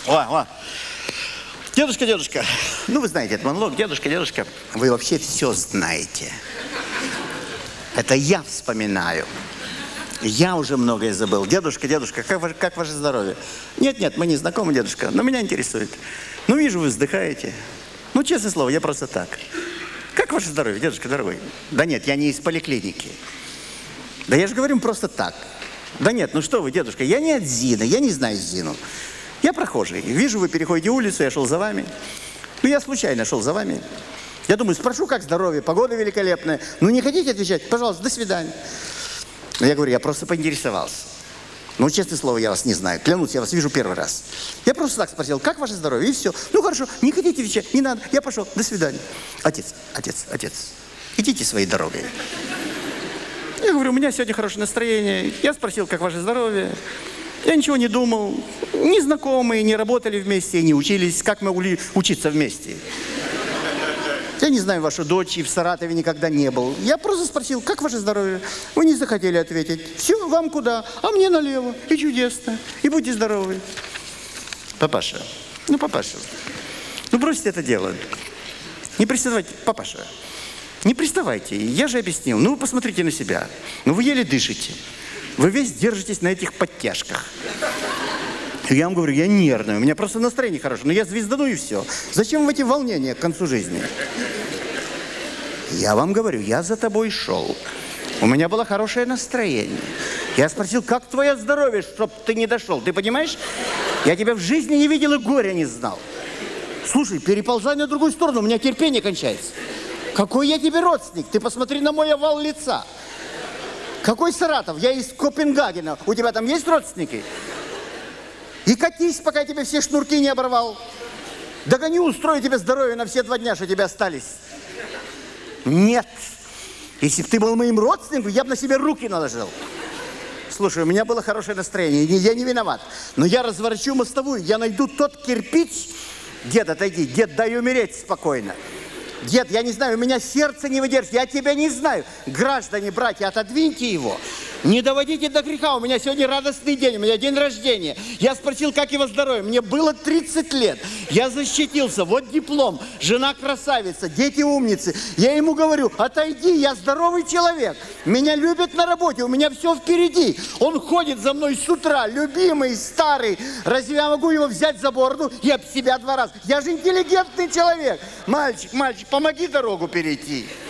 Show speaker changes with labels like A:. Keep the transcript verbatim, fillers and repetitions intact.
A: О, о. Дедушка, дедушка. Ну, вы знаете этот монолог. Дедушка, дедушка. Вы вообще все знаете. Это я вспоминаю. Я уже многое забыл. Дедушка, дедушка, как, ваше, как ваше здоровье? Нет, нет, мы не знакомы, дедушка, но меня интересует. Ну, вижу, вы вздыхаете. Ну, честное слово, я просто так. Как ваше здоровье, дедушка дорогой? Да нет, я не из поликлиники. Да я же говорю просто так. Да нет, ну что вы, дедушка, я не от Зины, я не знаю Зину. Я прохожий. Вижу, вы переходите улицу, я шел за вами. Ну, я случайно шел за вами. Я думаю, спрошу, как здоровье, погода великолепная. Ну, не хотите отвечать? Пожалуйста, до свидания. Но я говорю, я просто поинтересовался. Ну, честное слово, я вас не знаю. Клянусь, я вас вижу первый раз. Я просто так спросил, как ваше здоровье? И все. Ну, хорошо, не хотите отвечать, не надо. Я пошел, до свидания. Отец, отец, отец, идите своей дорогой. Я говорю, у меня сегодня хорошее настроение. Я спросил, как ваше здоровье. Я ничего не думал. Не знакомые, не работали вместе, не учились. Как мы могли учиться вместе? Я не знаю вашу дочь, и в Саратове никогда не был. Я просто спросил, как ваше здоровье? Вы не захотели ответить. Все, вам куда? А мне налево. И чудесно. И будьте здоровы. Папаша, ну, папаша, ну, бросьте это дело. Не приставайте, папаша. Не приставайте. Я же объяснил. Ну, вы посмотрите на себя. Ну, вы еле дышите. Вы весь держитесь на этих подтяжках. Я вам говорю, я нервный, у меня просто настроение хорошее, но я звездану и все. Зачем в эти волнения к концу жизни? Я вам говорю, я за тобой шел. У меня было хорошее настроение. Я спросил, как твое здоровье, чтоб ты не дошел? Ты понимаешь? Я тебя в жизни не видел и горя не знал. Слушай, переползай на другую сторону, у меня терпение кончается. Какой я тебе родственник? Ты посмотри на мой овал лица. Какой Саратов? Я из Копенгагена. У тебя там есть родственники? И катись, пока я тебе все шнурки не оборвал. Догоню, устрою тебе здоровье на все два дня, что тебе остались. Нет. Если бы ты был моим родственником, я бы на себе руки наложил. Слушай, у меня было хорошее настроение, я не виноват. Но я разворачу мостовую, я найду тот кирпич. Дед, отойди, дед, дай умереть спокойно. Дед, я не знаю, у меня сердце не выдержит, я тебя не знаю. Граждане, братья, отодвиньте его. Не доводите до греха, у меня сегодня радостный день, у меня день рождения. Я спросил, как его здоровье, мне было тридцать лет. Я защитился, вот диплом, жена красавица, дети умницы. Я ему говорю, отойди, я здоровый человек. Меня любят на работе, у меня все впереди. Он ходит за мной с утра, любимый, старый. Разве я могу его взять за бороду и об себя два раза? Я же интеллигентный человек. Мальчик, мальчик, помоги дорогу перейти.